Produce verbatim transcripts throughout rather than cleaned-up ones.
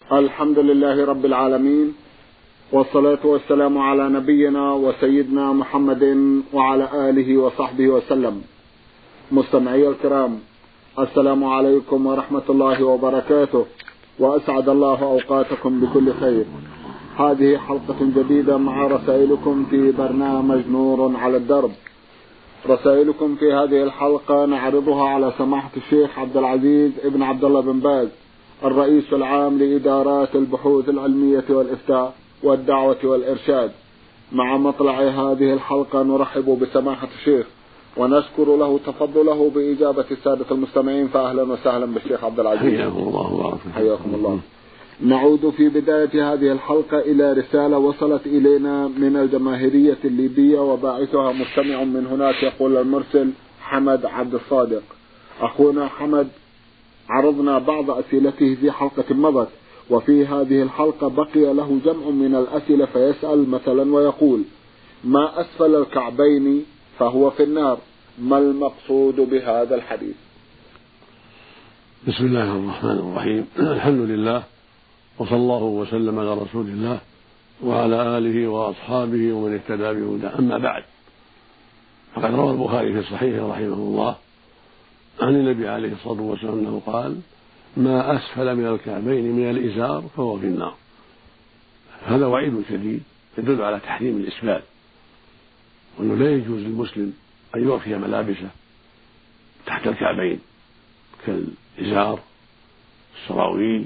الحمد لله رب العالمين، والصلاة والسلام على نبينا وسيدنا محمد وعلى آله وصحبه وسلم. مستمعي الكرام، السلام عليكم ورحمة الله وبركاته، وأسعد الله أوقاتكم بكل خير. هذه حلقة جديدة مع رسائلكم في برنامج نور على الدرب. رسائلكم في هذه الحلقة نعرضها على سماحة الشيخ عبد العزيز ابن عبد الله بن باز، الرئيس العام لإدارات البحوث العلمية والإفتاء والدعوة والإرشاد. مع مطلع هذه الحلقة نرحب بسماحة الشيخ ونشكر له تفضله بإجابة السادة المستمعين، فأهلا وسهلا بالشيخ عبد العزيز. حياكم الله. حياكم الله. نعود في بداية هذه الحلقة إلى رسالة وصلت إلينا من الجماهيرية الليبية وباعثها مستمع من هناك، يقول المرسل حمد عبد الصادق. أخونا حمد عرضنا بعض أسئلته في حلقة مضت، وفي هذه الحلقة بقي له جمع من الأسئلة، فيسأل مثلا ويقول: ما أسفل الكعبين فهو في النار، ما المقصود بهذا الحديث؟ بسم الله الرحمن الرحيم. الحمد لله، وصلى الله وسلم على رسول الله وعلى آله وأصحابه ومن اهتدى بهداه، أما بعد. فقد روى البخاري في صحيحه رحمه الله عن النبي عليه الصلاة والسلام أنه قال: ما أسفل من الكعبين من الإزار فهو في النار. هذا وعيد شديد يدل على تحريم الإسبال، وأنه لا يجوز للمسلم أن يرخي ملابسه تحت الكعبين كالإزار، السراويل،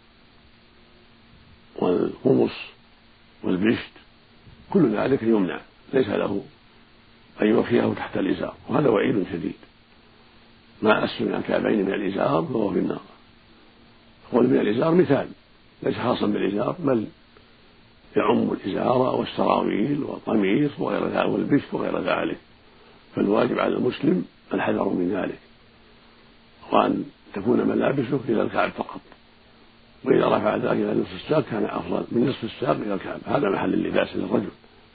والقمص، والبشت، كل ذلك يمنع، ليس له أن يرخيه تحت الإزار، وهذا وعيد شديد. ما أسفل من الكعبين من الإزار فهو في النار. قول من الإزار مثال، ليس خاصا بالإزار، بل يعم الإزار والسراويل والقميص وغير ذلك والبشت وغير ذلك. فالواجب على المسلم الحذر من ذلك، وأن تكون ملابسه إلى الكعب فقط، وإذا رفع ذلك إلى نصف الساق كان أفضل من نصف الساق إلى الكعب. هذا محل اللباس للرجل،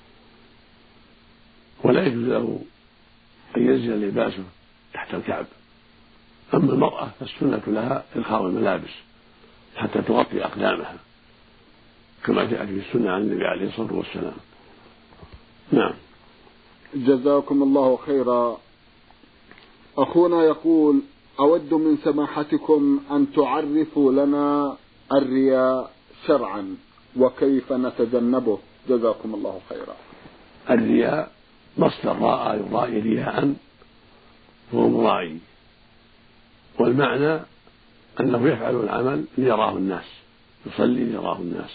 ولا يجوز له أن ينزل لباسه تحت الكعب. أما المرأة فالسنة لها إرخاء الملابس حتى تغطي أقدامها، كما جاء في السنة عن النبي عليه الصلاة والسلام. نعم. جزاكم الله خيرا. أخونا يقول: أود من سماحتكم أن تعرفوا لنا الرياء شرعا وكيف نتجنبه، جزاكم الله خيرا. الرياء مصدر راء يرائي رياء، هو مرائي، والمعنى أنه يفعل العمل ليراه الناس، يصلي ليراه الناس،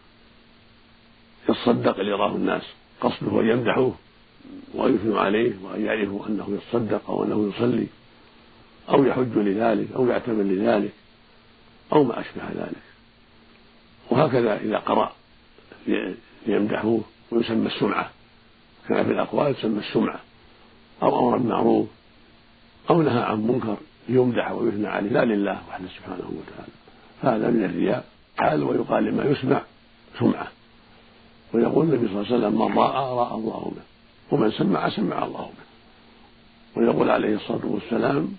يتصدق ليراه الناس، قصده أن يمدحوه ويثنوا عليه وأن يعرفوا أنه يتصدق أو أنه يصلي أو يحج لذلك أو يعتمر لذلك أو ما أشبه ذلك. وهكذا إذا قرأ ليمدحوه ويسمى السمعة، كما في الأقوال تسمى السمعة، أو أمر بالمعروف أو نهى عن منكر يمدح ويثنى عليه لا لله وحده سبحانه وتعالى، هذا من الرياء حال، ويقال لما يسمع سمعة. ويقول النبي صلى الله عليه وسلم: من راى راى الله به، ومن سمع سمع الله به. ويقول عليه الصلاة والسلام: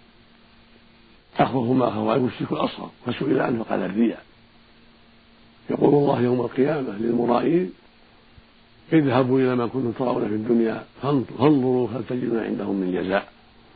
أخوف ما هو الشرك الأصغر، فسئل عنه فقال: الرياء. يقول الله يوم القيامة للمرائين: اذهبوا إلى ما كنتم ترون في الدنيا فانظروا هل تجدون عندهم من جزاء.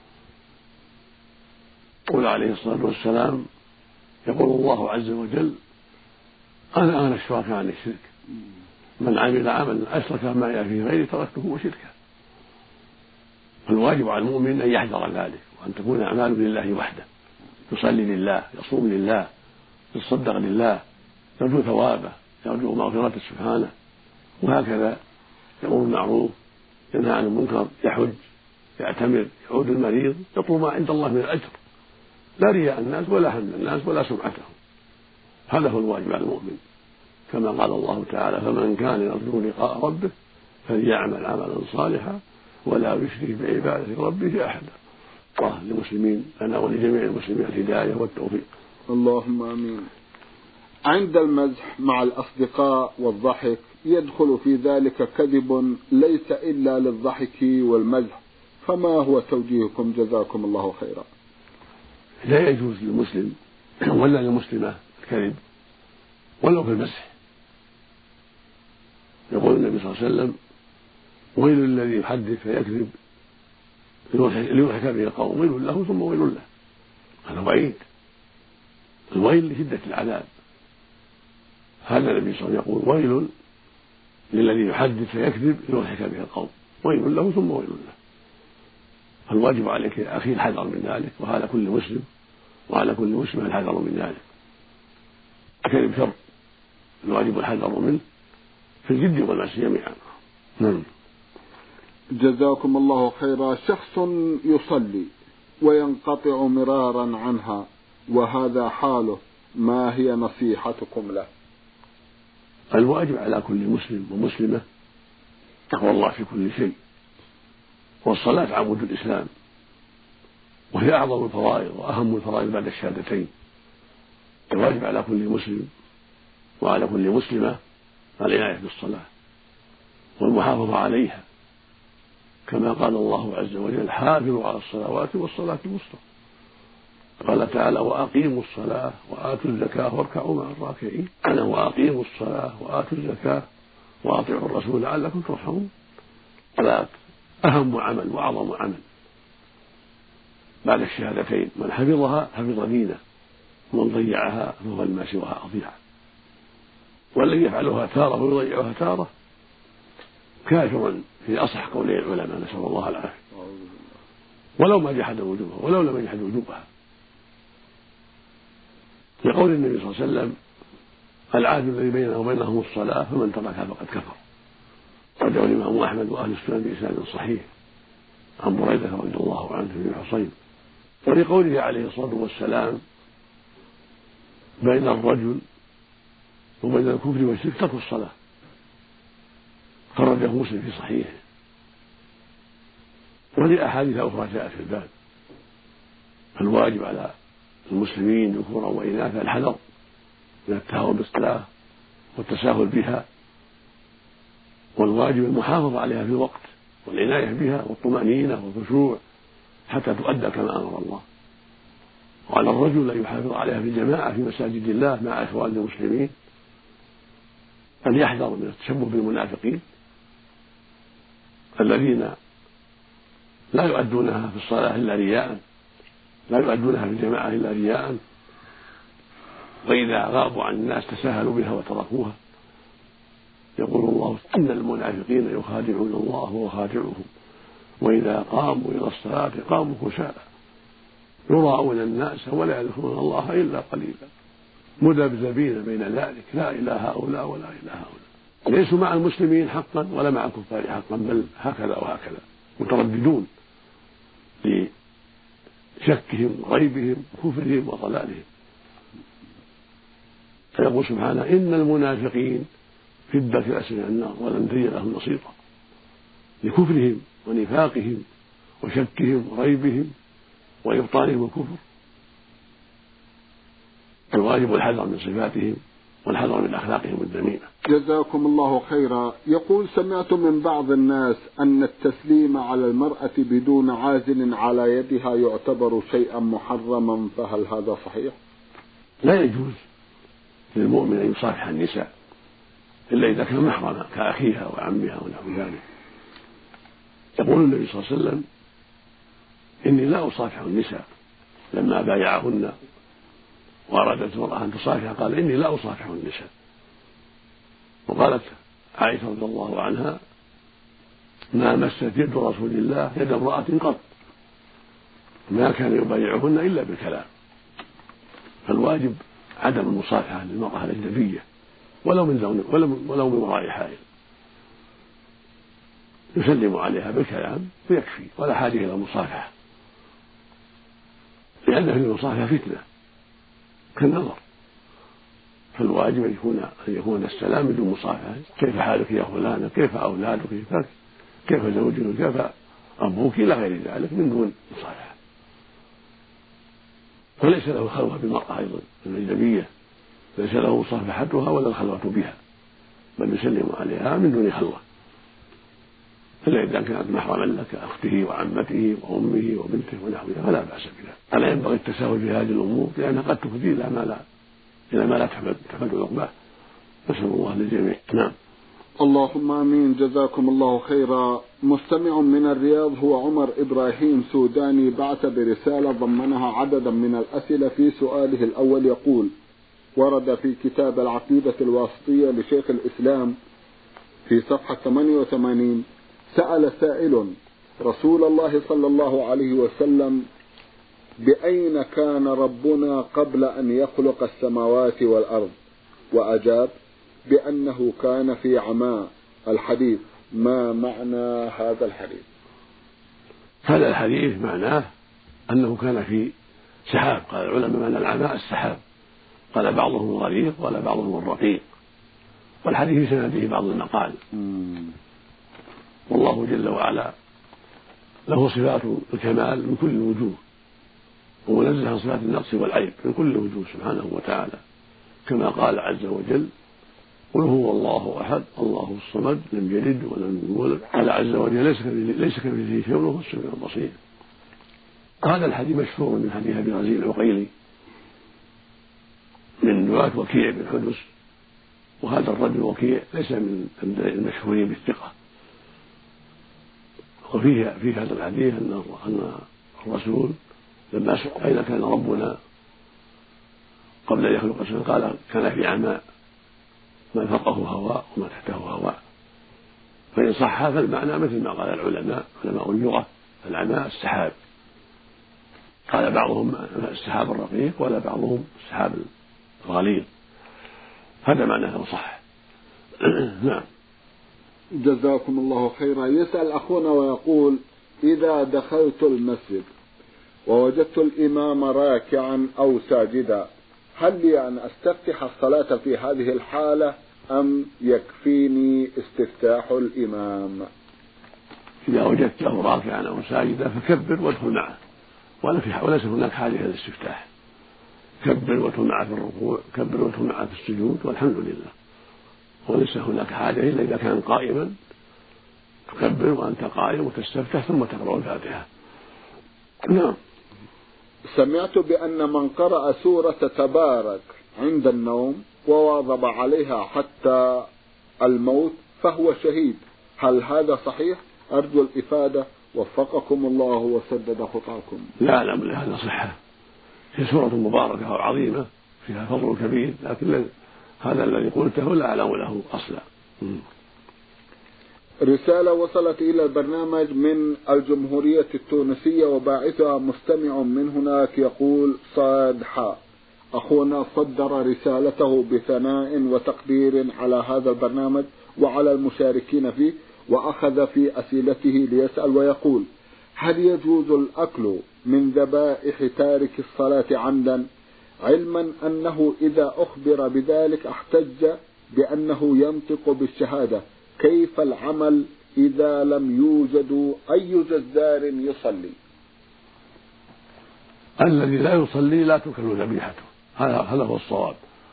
يقول عليه الصلاة والسلام: يقول الله عز وجل: أنا أغنى الشركاء عن الشرك، من عمل عملا أشرك معي فيه غيري تركته وشركه. فالواجب على المؤمن أن يحذر ذلك، وأن تكون أعماله لله وحده، يصلي لله، يصوم لله، يتصدق لله، يرجو ثوابه، يرجو مغفرته سبحانه، وهكذا يأمر بالمعروف، ينهى عن المنكر، يحج، يعتمر، يعود المريض، يطلب ما عند الله من الأجر، لا رياء الناس ولا حمد الناس ولا سمعتهم. هذا هو الواجب على المؤمن، كما قال الله تعالى: فمن كان يرجو لقاء ربه فليعمل عملا صالحا ولا يشرك بعبادة ربه أحدا. الله للمسلمين لنا ولجميع المسلمين الهداية والتوفيق. اللهم آمين. عند المزح مع الأصدقاء والضحك يدخل في ذلك كذب ليس إلا للضحك والمزح، فما هو توجيهكم جزاكم الله خيرا؟ لا يجوز للمسلم ولا للمسلمة الكذب ولو في المسح. يقول النبي صلى الله عليه وسلم: ويل الذي يحدث فيكذب ليضحك به القوم، ويل له ثم ويل له. هذا وعيد، الويل لشدة العذاب. هذا النبي صلى الله عليه وسلم يقول: ويل للذي يحدث فيكذب ليضحك به القوم، ويل له ثم ويل له. فالواجب عليك يا أخي الحذر من ذلك، وعلى كل مسلم وعلى كل مسلم الحذر من ذلك. الكذب شر، الواجب الحذر منه في الجد والمعصية جميعا. نعم. جزاكم الله خيرا. شخص يصلي وينقطع مرارا عنها وهذا حاله، ما هي نصيحتكم له؟ الواجب على كل مسلم ومسلمة تقوى الله في كل شيء، والصلاة عمود الإسلام، وهي أعظم الفرائض وأهم الفرائض بعد الشهادتين. الواجب على كل مسلم وعلى كل مسلمة العناية بالصلاة والمحافظة عليها، كما قال الله عز وجل: حافظوا على الصلوات والصلاة الوسطى. قال تعالى: وأقيموا الصلاة وآتوا الزكاة واركعوا مع الراكعين. أنا وأقيموا الصلاة وآتوا الزكاة وأطيعوا الرسول لعلكم ترحمون. صلاة أهم عمل وأعظم عمل بعد الشهادتين، من حفظها حفظ دينه، ومن ضيعها فهو لما سواها أضيع. والذي يفعلها تارة ويضيعها تارة كافر في أصح قولي العلماء، نسأل الله العافية، ولو ما جحد وجوبها ولو لم يجحد وجوبها. لقول النبي صلى الله عليه وسلم: العهد الذي بيننا وبينهم الصلاة، فمن تركها فقد كفر. رجع الإمام أحمد وأهل السنن بإسناد صحيح عن بريدة رضي الله عنه بن حصين. ولقوله عليه الصلاة والسلام: بين الرجل وبين الكفر والشرك ترك الصلاة. خرجه مسلم في صحيحه. ولأحاديث أخرى جاءت في الباب. الواجب على المسلمين ذكورا وإناثا الحذر من التهاون بالصلاة والتساهل بها، والواجب المحافظة عليها في الوقت والعناية بها والطمأنينة والخشوع حتى تؤدى كما أمر الله. وعلى الرجل أن يحافظ عليها في الجماعة في مساجد الله مع إخوان المسلمين، أن يحذر من التشبه بالمنافقين الذين لا يؤدونها في الصلاة إلا رياء، لا يؤدونها في الجماعة إلا رياء، وإذا غابوا عن الناس تساهلوا بها وتركوها. يقول الله: إن المنافقين يخادعون الله وهو خادعهم وإذا قاموا إلى الصلاة قاموا كسالى يراءون الناس ولا يذكرون الله إلا قليلا مذبذبين بين ذلك لا إلى هؤلاء ولا إلى هؤلاء. ليسوا مع المسلمين حقا ولا مع الكفار حقا، بل هكذا وهكذا مترددون لشكهم وريبهم وكفرهم وضلالهم. فيقول سبحانه: إن المنافقين في الدرك الأسفل من النار ولن تجد لهم نصيرا، لكفرهم ونفاقهم وشكهم وريبهم وإبطالهم الكفر. الواجب الحذر من صفاتهم والحذر من أخلاقهم الذميمة. جزاكم الله خيرا. يقول: سمعت من بعض الناس أن التسليم على المرأة بدون عازل على يدها يعتبر شيئا محرما، فهل هذا صحيح؟ لا يجوز للمؤمن أن يصافح النساء إلا إذا كان محرما كأخيها وعمها ونحو ذلك. يقول النبي صلى الله عليه وسلم: إني لا أصافح النساء. لما بايعهن وأرادت المرأة أن تصافح قال: إني لا أصافح النساء. وقالت عائشة رضي الله عنها: ما مست يد رسول الله يد امرأة قط، ما كان يبايعهن إلا بالكلام. فالواجب عدم المصافحة للمرأة الأجنبية ولو من دون ولو من وراء حائل، يسلم عليها بالكلام ويكفي، ولا حاجة إلى المصافحة، لأن في المصافحة فتنة كالنظر. فالواجب أن يكون أن يكون السلام بدون مصافحة: كيف حالك يا فلانة، كيف أولادك، كيف زوجك، كيف أبوك، إلى غير ذلك من دون مصافحة. فليس له خلوة بالمرأة أيضا الأجنبية، ليس له مصافحتها ولا الخلوة بها، بل يسلم عليها من دون خلوة، إلا إذا كانت محرما لك أخته وعمته وأمه وبنته ونحوها فلا بأس بها. ألا ينبغي التساهل في هذه الأمور، لأنها قد تفضي إلى ما لا إلى ما لا تحمد عقباه. نسأل الله للجميع. نعم. اللهم آمين. جزاكم الله خيرا. مستمع من الرياض هو عمر إبراهيم سوداني بعث برسالة ضمنها عددا من الأسئلة. في سؤاله الأول يقول: ورد في كتاب العقيدة الواسطية لشيخ الإسلام في صفحة ثمانية وثمانين: سأل سائل رسول الله صلى الله عليه وسلم: بأين كان ربنا قبل أن يخلق السماوات والأرض؟ وأجاب بأنه كان في عماء. الحديث ما معنى هذا الحديث؟ هذا الحديث معناه أنه كان في سحاب. قال العلماء معنى العماء السحاب، قال بعضهم الغليظ وقال بعضهم الرقيق، والحديث في سنده بعض المقال. والله جل وعلا له صفات الكمال من كل الوجوه، ومنزه عن صفات النقص والعيب من كل الوجوه سبحانه وتعالى، كما قال عز وجل: قل هو الله أحد الله الصمد لم يلد ولم يولد. قال عز وجل: ليس كمثله شيء وهو السميع البصير. هذا الحديث مشهور من حديث أبي غزيل العقيلي من رواة وكيع بن حدث، وهذا الرجل وكيع ليس من المشهورين بالثقة. وفيه في هذا الحديث أن الرسول لما سئل أين كان ربنا قبل أن يخلق السماء قال: كان في عماء، ما فوقه هواء وما تحته هواء. فإن صح فالمعنى مثل ما قال العلماء علماء اللغة: العماء السحاب. قال بعضهم السحاب الرقيق ولا بعضهم السحاب الغليظ. هذا معناه صح. نعم. جزاكم الله خيرا. يسأل أخونا ويقول: إذا دخلت المسجد ووجدت الإمام راكعا أو ساجدا، هل لي أن أستفتح الصلاة في هذه الحالة أم يكفيني استفتاح الإمام؟ إذا وجدته راكعا أو ساجدا فكبر وادخل معه، وليس هناك حاجة إلى الاستفتاح. كبر وادخل معه في الركوع، كبر وادخل معه في السجود، والحمد لله. وليس هناك حاجة إلا إذا كان قائما تكبر وأنت قائم وتستفتح ثم تقرأ الفاتحة. نعم. سمعت بأن من قرأ سورة تبارك عند النوم وواظب عليها حتى الموت فهو شهيد، هل هذا صحيح؟ أرجو الإفادة، وفقكم الله وسدد خطاكم. لا لا لا، هذا صحة. هي سورة مباركة وعظيمة فيها فضل كبير، لكن هذا الذي قلته لا أعلم له أصلا. رسالة وصلت إلى البرنامج من الجمهورية التونسية وباعثها مستمع من هناك يقول: صاد حاء. أخونا صدر رسالته بثناء وتقدير على هذا البرنامج وعلى المشاركين فيه، وأخذ في أسئلته ليسأل ويقول: هل يجوز الأكل من ذبائح تارك الصلاة عمدا، علما أنه إذا أخبر بذلك احتج بأنه ينطق بالشهادة؟ كيف العمل إذا لم يوجد أي جزار يصلي؟ الذي لا يصلي لا تكل ذبيحته، هذا هو الصواب،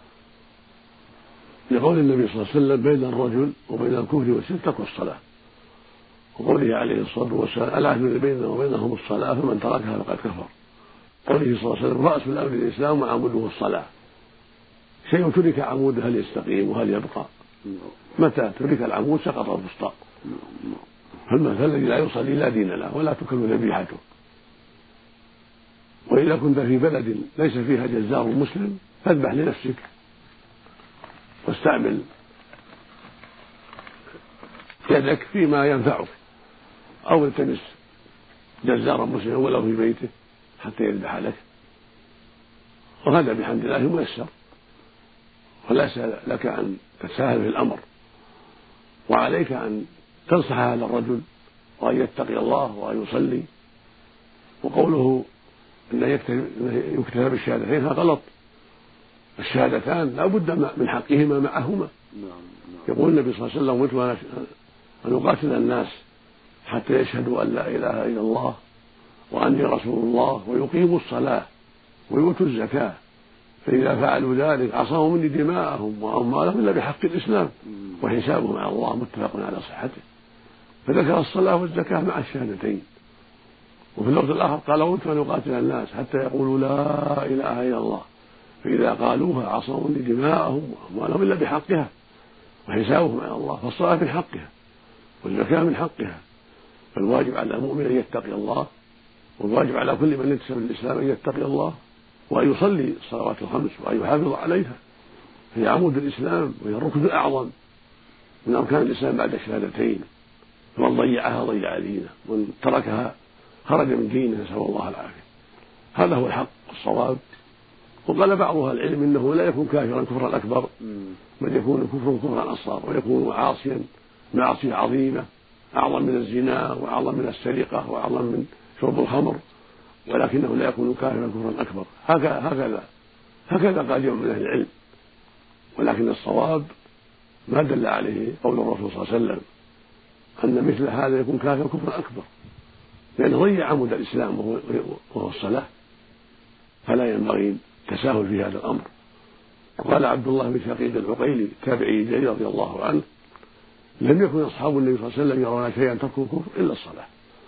لقول النبي صلى الله عليه وسلم: بين الرجل وبين الكفر والشرك ترك الصلاة، وقوله عليه الصلاة والسلام: العهد الذي بيننا وبينهم الصلاة فمن تركها فقد كفر. قوله صلى الله عليه وسلم: رأس الأمر الإسلام وعموده الصلاة. شيء ترك عموده هل يستقيم وهل يبقى؟ متى ترك العمود سقط الفسطاط. فالمثل الذي لا يصلي لا دين له ولا تكل ذبيحته. وإذا كنت في بلد ليس فيها جزار مسلم فاذبح لنفسك واستعمل يدك فيما ينفعك، أو التمس جزارا مسلما ولو في بيته حتى يذبح لك، وهذا بحمد الله ميسر، وليس لك أن تتساهل في الأمر، وعليك أن تنصح هذا الرجل وأن يتقي الله وأن يصلي. وقوله أن يكتفى بالشهادتين هذا غلط، الشهادتان لا بد من حقهما معهما. يقول النبي صلى الله عليه وسلم: أمرت أن أقاتل الناس حتى يشهدوا أن لا إله إلا الله وأني رسول الله ويقيموا الصلاة ويؤتوا الزكاة، فإذا فعلوا ذلك عصموا مني دماءهم وأموالهم إلا بحق الإسلام وحسابهم على الله، متفق على صحته. فذكر الصلاة والزكاة مع الشهادتين. وفي اللفظ الآخر قال: أمرت أن أقاتل الناس حتى يقولوا لا إله إلا الله، فإذا قالوها عصموا مني دماءهم وأموالهم إلا بحقها وحسابهم على الله، فالصلاة من حقها والزكاة من حقها، فالواجب على المؤمن أن يتقي الله، والواجب على كل من ينتسب للإسلام أن يتقي الله وأن يصلي الصلوات الخمس وأن يحافظ عليها، هي عمود الإسلام وهي الركن الأعظم من أركان الإسلام بعد الشهادتين، ومن ضيعها ضيع دينه، ومن تركها خرج من دينه، نسأل الله العافية. هذا هو الحق والصواب. وقال بعض أهل العلم إنه لا يكون كافرا كفرا أكبر، بل يكون كفرا كفرا أصغر، ويكون عاصيا معصية عظيمة أعظم من الزنا وأعظم من السرقة وأعظم من شرب الخمر، ولكنه لا يكون كافرا كفرا أكبر. هكذا هكذا قال يوم من أهل العلم، ولكن الصواب ما دل عليه قول الرسول صلى الله عليه وسلم أن مثل هذا يكون كافرا كفرا أكبر، لأنه ضيع عمود الإسلام وهو الصلاة، فلا ينبغي التساهل في هذا الأمر. وقال عبد الله بن شقيق العقيلي التابعي الجليل رضي الله عنه: لم يكن أصحاب النبي صلى الله عليه وسلم يرون شيئا تركه الكفر إلا الصلاة،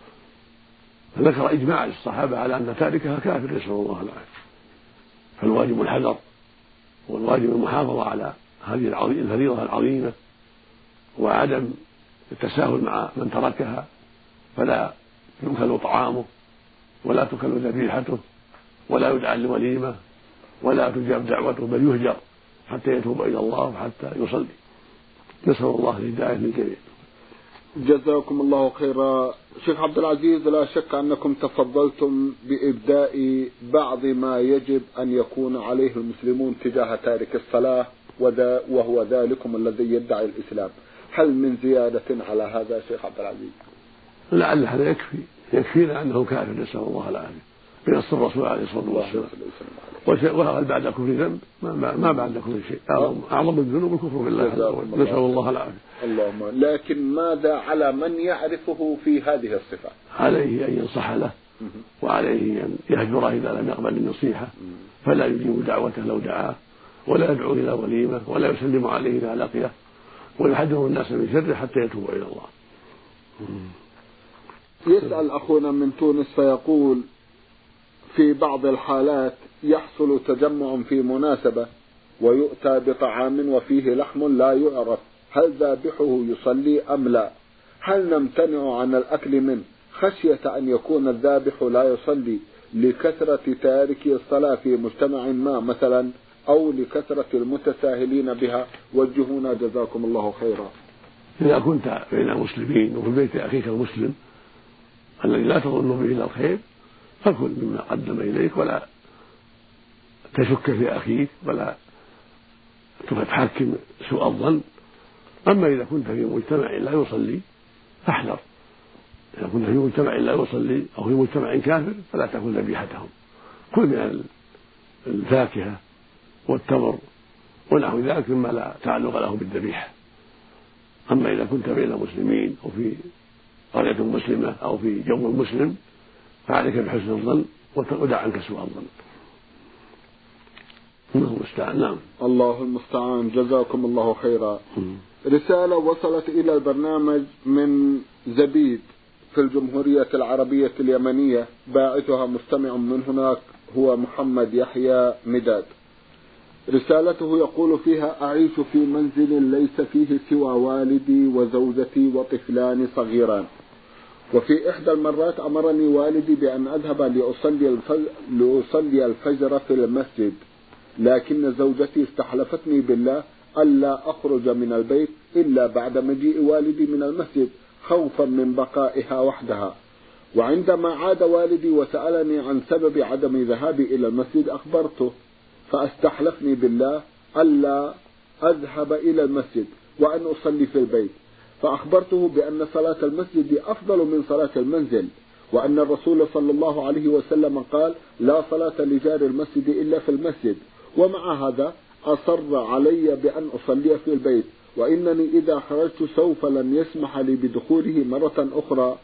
فذكر إجماع الصحابة على أن تاركها كافر، نسأل الله العافية. فالواجب الحذر، والواجب المحافظة على هذه الفريضة العظيمة، وعدم التساهل مع من تركها، فلا يؤكل طعامه ولا تؤكل ذبيحته ولا يدعى لوليمة ولا تجاب دعوته، بل يهجر حتى يتوب إلى الله وحتى يصلي. نسأل الله الهداية للجميع. جزاكم الله خيرا. شيخ عبد العزيز، لا شك أنكم تفضلتم بإبداء بعض ما يجب أن يكون عليه المسلمون تجاه تارك الصلاة، وهو ذلكم الذي يدعي الإسلام. هل من زيادة على هذا شيخ عبد العزيز؟ لعل هذا يكفي، يكفينا أنه كافر، نسأل الله العافية، بنص الرسول عليه الصلاة والسلام. وهل بعد كفر ذنب؟ ما, ما بعد كفر شيء، أعظم الذنوب الكفر بالله، نسأل الله العافية. اللهم. لكن ماذا على من يعرفه في هذه الصفة؟ عليه أن ينصح له، وعليه أن يهجره إذا لم يقبل النصيحة، فلا يجيب دعوته لو دعاه، ولا يدعو إلى وليمة، ولا يسلم عليه إذا لقيه، ويحذر الناس من شره حتى يتوبوا إلى الله. يسأل أخونا من تونس فيقول: في بعض الحالات يحصل تجمع في مناسبة ويؤتى بطعام وفيه لحم لا يعرف هل ذابحه يصلي أم لا، هل نمتنع عن الأكل منه خشية أن يكون الذابح لا يصلي لكثرة تاركي الصلاة في مجتمع ما مثلا، أو لكثرة المتساهلين بها؟ وجهونا جزاكم الله خيرا. إذا كنت بين المسلمين وفي بيت أخيك المسلم الذي لا تظن به إلا الخير، فكل مما قدم إليك، ولا تشك في أخيك، ولا تحكم سوء الظن. أما إذا كنت في مجتمع لا يصلي فاحذر، إذا كنت في مجتمع لا يصلي أو في مجتمع كافر فلا تأكل ذبيحتهم، كل من الفاكهة والتمر ونحو ذلك مما لا تعلق له بالذبيحة. أما إذا كنت بين المسلمين أو في قرية مسلمة أو في جو مسلم فعليك بحسن الظن ودع عنك سوء الظن. الله المستعان. نعم. الله المستعان. جزاكم الله خيرا. رسالة وصلت إلى البرنامج من زبيد في الجمهورية العربية اليمنية، باعثها مستمع من هناك هو محمد يحيى مداد. رسالته يقول فيها: أعيش في منزل ليس فيه سوى والدي وزوجتي وطفلان صغيران، وفي إحدى المرات أمرني والدي بأن أذهب لأصلي الفجر, لأصلي الفجر في المسجد، لكن زوجتي استحلفتني بالله ألا أخرج من البيت إلا بعد مجيء والدي من المسجد خوفا من بقائها وحدها. وعندما عاد والدي وسألني عن سبب عدم ذهابي إلى المسجد أخبرته، فاستحلفني بالله ألا أذهب إلى المسجد وأن أصلي في البيت، فأخبرته بأن صلاة المسجد أفضل من صلاة المنزل، وأن الرسول صلى الله عليه وسلم قال: لا صلاة لجار المسجد إلا في المسجد. ومع هذا أصر علي بأن أصلي في البيت، وإنني إذا خرجت سوف لن يسمح لي بدخوله مرة أخرى،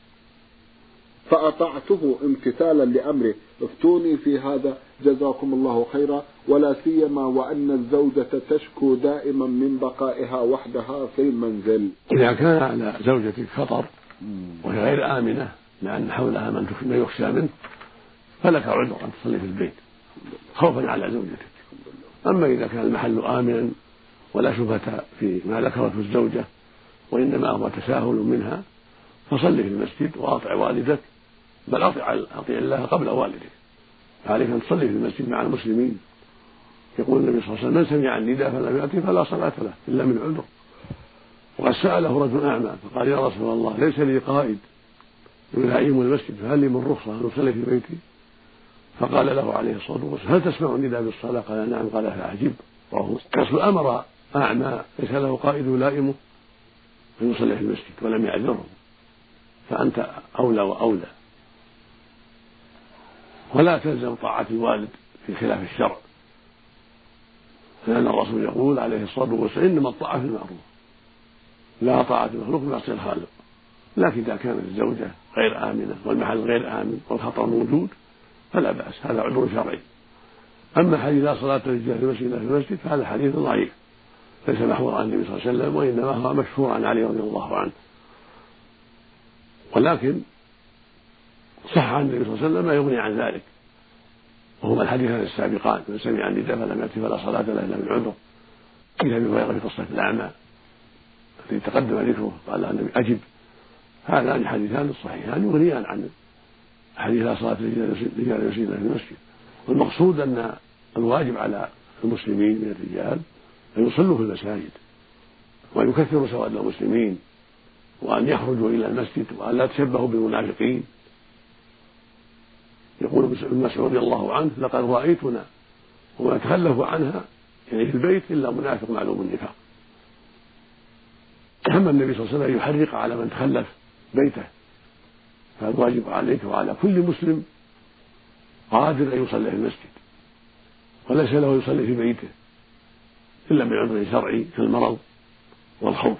فأطعته امتثالا لأمره. افتوني في هذا جزاكم الله خيرا، ولا سيما وأن الزوجة تشكو دائما من بقائها وحدها في المنزل. إذا كان على زوجتك خطر وهي غير آمنة لأن حولها من يخشى منه فلك عذر أن تصلي في البيت خوفا على زوجتك. أما إذا كان المحل آمنا ولا شبهة فيما ذكرته الزوجة، وإنما هو تساهل منها، فصل في المسجد وأطع والدك، بل أطع أطيع الله قبل والدك، عليك أن تصلي في المسجد مع المسلمين. يقول النبي صلى الله عليه وسلم: من سمع النداء فلم يأتي فلا صلاة له إلا من عذر. وقد سأله رجل أعمى فقال: يا رسول الله، ليس لي قائد يلائم المسجد، فهل لي من رخصة أن أصلي في بيتي؟ فقال له عليه الصلاة والسلام: هل تسمع النداء بالصلاة؟ قال: نعم. قال: فأعجب. الرسول أمر أعمى ليس له قائد يلائمه أن يصلي في المسجد ولم يعذره، فأنت أولى وأولى. ولا تلزم طاعة الوالد في خلاف الشرع، لأن الرسول يقول عليه الصلاة والسلام: إنما الطاعة في المعروف، لا طاعة المخلوق بمعصية الخالق. لكن إذا كانت الزوجة غير آمنة والمحل غير آمن والخطر موجود فلا بأس، هذا عذر شرعي. أما حديث لا صلاة للرجال في المسجد إلا في المسجد فهذا حديث ضعيف، ليس محفوظا عن النبي صلى الله عليه وسلم، وإنما هو مشهور عن علي رضي الله عنه. ولكن صح عن النبي صلى الله عليه وسلم ما يغني عن ذلك، وهما الحديثان السابقان: من سمع النداء فلم يأت فلا صلاة له إلا من عذر. قيل أبي هريرة في قصة الأعمى الذي تقدم ذكره قال النبي: أجب. هذان حديثان الصحيحان يغنيان عن حديث لا صلاة للرجال في المسجد. والمقصود أن الواجب على المسلمين من الرجال أن يصلوا في المساجد، وأن يكثروا سواد المسلمين، وأن يخرجوا إلى المسجد، وأن لا تشبهوا بالمنافقين. يقول ابن مسعود رضي الله عنه: لقد رأيتنا وما نتخلف عنها يعني في البيت إلا منافق معلوم النفاق. هم النبي صلى الله عليه وسلم يحرق على من تخلف بيته، فالواجب عليك وعلى كل مسلم قادر أن يصلي في المسجد، وليس له يصلي في بيته إلا من عذر شرعي كالمرض والخوف.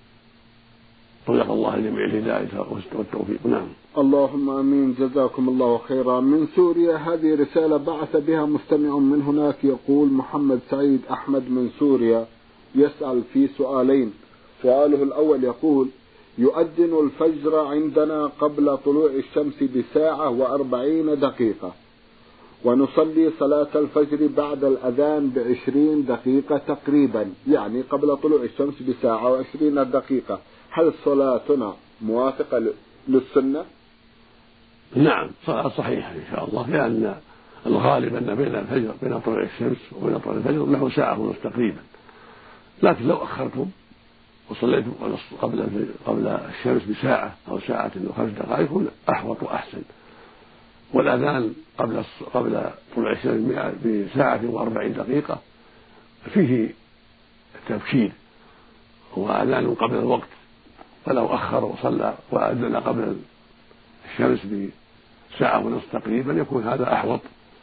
طلق الله جميع الهداية والتوفيق. نعم. اللهم امين. جزاكم الله خيرا. من سوريا، هذه رسالة بعث بها مستمع من هناك، يقول محمد سعيد أحمد من سوريا، يسأل في سؤالين. سؤاله الأول يقول: يؤذن الفجر عندنا قبل طلوع الشمس بساعة وأربعين دقيقة، ونصلي صلاة الفجر بعد الأذان بعشرين دقيقة تقريبا، يعني قبل طلوع الشمس بساعة وعشرين دقيقة. هل صلاتنا موافقة للسنة؟ نعم، صلاة صحيحة إن شاء الله، لأن الغالب أن بين الفجر بين طلوع الشمس وبين طلوع الفجر له ساعة ونصف تقريبا. لكن لو أخرتم وصليتم قبل قبل الشمس بساعة أو ساعة وخمس دقائق يكون أحوط وأحسن. والأذان قبل قبل طلوع الشمس بساعة وأربعين دقيقة فيه التبكير، هو أذان قبل الوقت، فلو أخر وصلى وأذن قبل الشمس بساعة ونصف تقريبا يكون هذا أحوط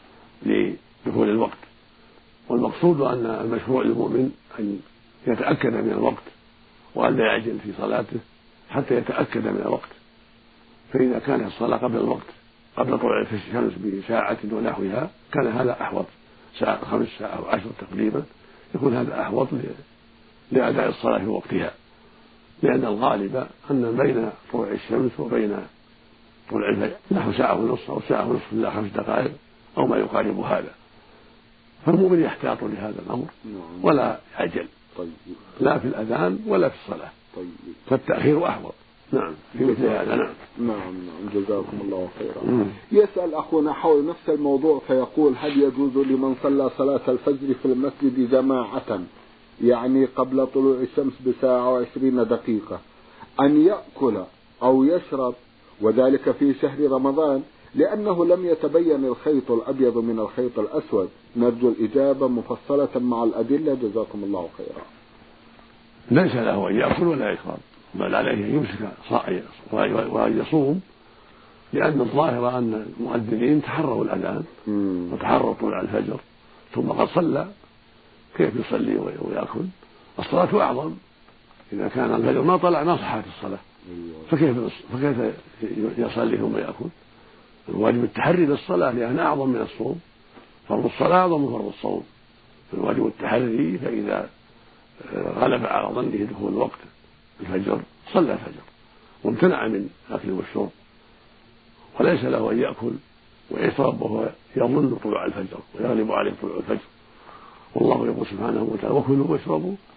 لدخول الوقت. والمقصود أن المشروع للمؤمن أن يتأكد من الوقت وأن لا يعجل في صلاته حتى يتأكد من الوقت. فإذا كانت الصلاة قبل الوقت قبل طلوع الشمس بساعة ونحوها كان هذا أحوط، ساعة خمس ساعة وعشر تقريبا يكون هذا أحوط لأداء الصلاة في وقتها، لأن الغالب أن بين طلوع الشمس وبين طلوع الفجر نحو ساعة ونصف أو ساعة ونصف إلا خمس دقائق أو ما يقارب هذا، فالمؤمن يحتاط لهذا الأمر ولا يعجل لا في الأذان ولا في الصلاة، فالتأخير أحوط. نعم في مثل هذا. نعم نعم نعم جزاكم الله خيرا. يسأل أخونا حول نفس الموضوع فيقول: هل يجوز لمن صلى صلاة الفجر في المسجد جماعة، يعني قبل طلوع الشمس بساعة وعشرين دقيقة، أن يأكل أو يشرب، وذلك في شهر رمضان، لأنه لم يتبين الخيط الأبيض من الخيط الأسود؟ نرجو الإجابة مفصلة مع الأدلة جزاكم الله خيرا. ليس له أن يأكل ولا يشرب، بل عليه أن يمسك وأن يصوم، لأن الظاهر أن المؤذنين تحروا الأذان وتحروا طلوع الفجر ثم قد صلى، كيف يصلي ويأكل؟ الصلاة أعظم، إذا كان الفجر ما طلع ما صحت الصلاة، فكيف فكيف يصلي ثم يأكل؟ الواجب التحري للصلاة لأنها أعظم من الصوم، فرض الصلاة أعظم من فرض الصوم، فالواجب التحري، فإذا غلب على ظنه دخول وقت الفجر صلى الفجر وامتنع من الأكل والشرب، وليس له أن يأكل ويشرب وهو يظن طلوع الفجر ويغلب عليه طلوع الفجر. والله يقول سبحانه وتعالى: وكلوا واشربوا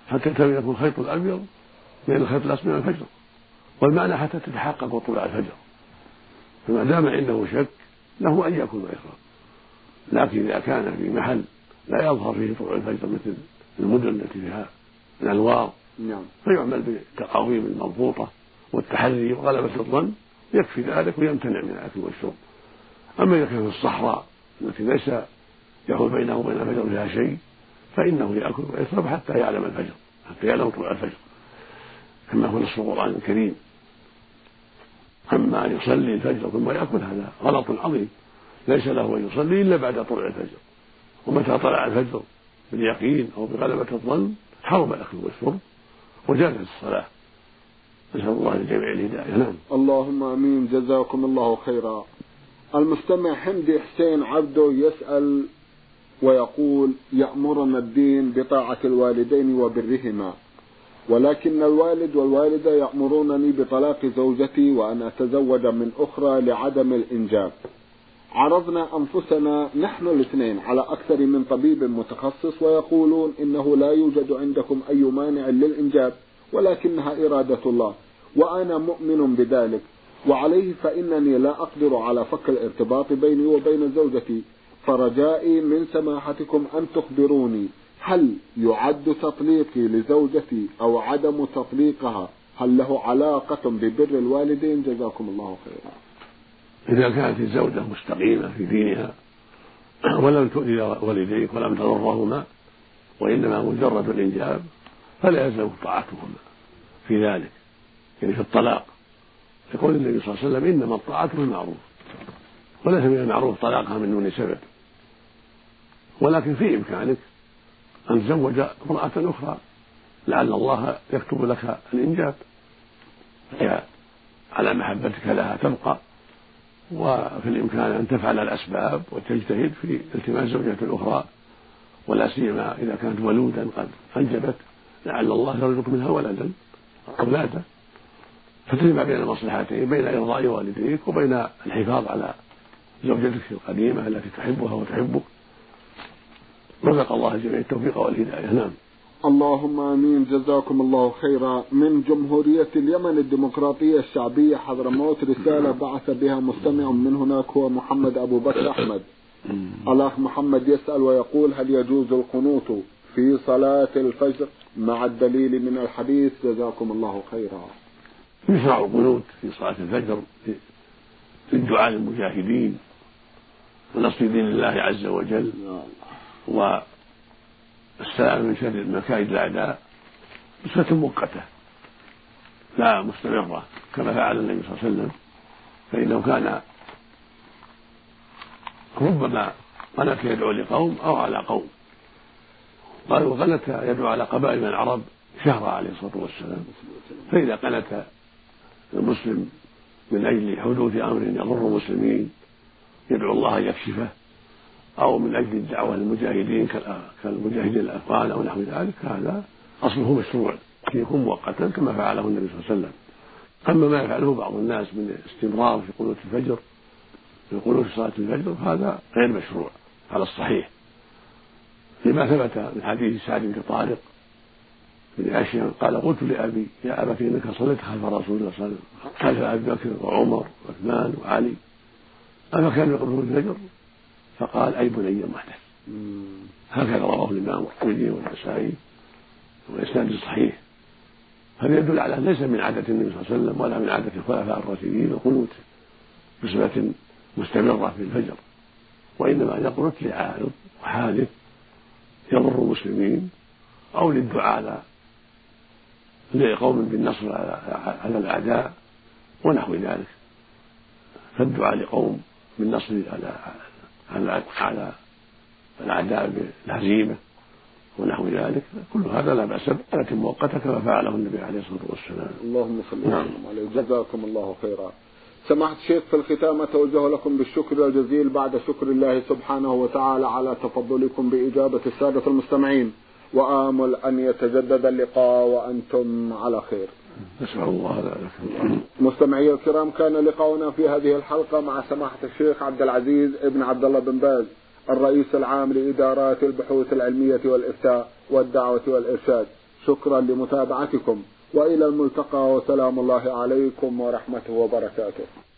حتى يكون الخيط الأبيض من الخيط الأسود من الفجر، والمعنى حتى تتحقق طلوع الفجر. فما دام عنده شك له أن يكون إحرام، لكن إذا كان في محل لا يظهر فيه طلوع الفجر مثل المدن التي فيها الأنوار فيعمل بالتقاويم المضبوطة والتحري وغلبة الظن، يكفي ذلك ويمتنع من الأكل والشرب. أما إذا كان في الصحراء التي ليس يحول بينه وبين الفجر فيها شيء فإنه يأكل ويشرب حتى يعلم الفجر، حتى يعلم طلوع الفجر، كما هو نص القرآن الكريم. أما أن يصلي الفجر ثم يأكل هذا غلط عظيم، ليس له أن يصلي إلا بعد طلوع الفجر، ومتى طلع الفجر باليقين أو بغلبة الظن حرم الأكل والشرب وجازت الصلاة. نسأل الله للجميع الهداية. نعم. اللهم آمين. جزاكم الله خيرا. المستمع حمدي حسين عبده يسأل ويقول: يأمرنا الدين بطاعة الوالدين وبرهما، ولكن الوالد والوالدة يأمرونني بطلاق زوجتي وأن أتزوج من أخرى لعدم الإنجاب. عرضنا أنفسنا نحن الاثنين على أكثر من طبيب متخصص ويقولون إنه لا يوجد عندكم أي مانع للإنجاب ولكنها إرادة الله، وأنا مؤمن بذلك، وعليه فإنني لا أقدر على فك الارتباط بيني وبين زوجتي، فرجائي من سماحتكم أن تخبروني هل يعد تطليقي لزوجتي أو عدم تطليقها هل له علاقة ببر الوالدين؟ جزاكم الله خيرا. إذا كانت الزوجة مستقيمة في دينها ولم تؤذي والديك ولم تضرهما وإنما مجرد الإنجاب فلا يلزم طاعتهما في ذلك، يعني في الطلاق. يقول النبي صلى الله عليه وسلم: إنما الطاعة بالمعروف، وليس من المعروف طلاقها من دون سبب، ولكن في إمكانك أن تزوج امرأة أخرى لعل الله يكتب لك الإنجاب، فهي على محبتك لها تبقى، وفي الإمكان أن تفعل الأسباب وتجتهد في التماس زوجة أخرى، ولا سيما إذا كانت ولودا قد أنجبت لعل الله يرزق منها ولدا أولادا، فتجمع بين المصلحتين، بين إرضاء والديك وبين الحفاظ على زوجتك القديمة التي تحبها وتحبك. رزق الله الجميع التوفيق والهداية. نعم. اللهم آمين. جزاكم الله خيرا. من جمهورية اليمن الديمقراطية الشعبية حضرموت رسالة بعث بها مستمع من هناك هو محمد أبو بكر أحمد. الأخ محمد يسأل ويقول: هل يجوز القنوت في صلاة الفجر مع الدليل من الحديث؟ جزاكم الله خيرا. يشرع القنوت في صلاة الفجر في الدعاء للمجاهدين ونصر دين الله عز وجل والسلام من شر مكائد الأعداء بصفة مؤقتة لا مستمرة كما فعل النبي صلى الله عليه وسلم، فإنه كان ربما قنت يدعو لقوم أو على قوم، قالوا قنت يدعو على قبائل من العرب شهر عليه الصلاة والسلام، فإذا قنت المسلم من أجل حدوث أمر يضر المسلمين يدعو الله يكشفه، أو من أجل الدعوة للمجاهدين كالمجاهدين الأفغان أو نحو ذلك، هذا أصله مشروع يكون مؤقتا كما فعله النبي صلى الله عليه وسلم. أما ما يفعله بعض الناس من استمرار في قنوت الفجر في قنوت صلاة الفجر هذا غير مشروع على الصحيح، لما ثبت من حديث سعد بن طارق بن أشيم قال: قلت لأبي: يا أبت إنك صليت خلف رسول الله صلى الله عليه وسلم خلف أبي بكر وعمر وعثمان وعلي أفكانوا يقنطون الفجر؟ فقال: أي بني محدث. هكذا رواه الإمام الترمذي والنسائي والإسناد صحيح. هذا يدل على ليس من عادة النبي صلى الله عليه وسلم ولا من عادة الخلفاء الراشدين القنوت بصفة مستمرة في الفجر، وإنما يقنط لعارض وحادث يضر المسلمين أو للدعاء لقوم بالنصر على الأعداء ونحو ذلك، فالدعاء لقوم بالنصر على على على الأعداء بالهزيمة ونحو ذلك، كل هذا لا بأس به، لكن مؤقتة كما فعله النبي عليه الصلاة والسلام. اللهم صل وسلم عليه. جزاكم الله خيرا. سماحة الشيخ، في الختام أتوجه لكم بالشكر الجزيل بعد شكر الله سبحانه وتعالى على تفضلكم بإجابة السادة المستمعين، وآمل أن يتجدد اللقاء وأنتم على خير. نسأل الله ذلك. مستمعي الكرام، كان لقاؤنا في هذه الحلقة مع سماحة الشيخ عبد العزيز ابن عبد الله بن باز، الرئيس العام لإدارات البحوث العلمية والإفتاء والدعوة والإرشاد. شكرا لمتابعتكم، وإلى الملتقى، وسلام الله عليكم ورحمته وبركاته.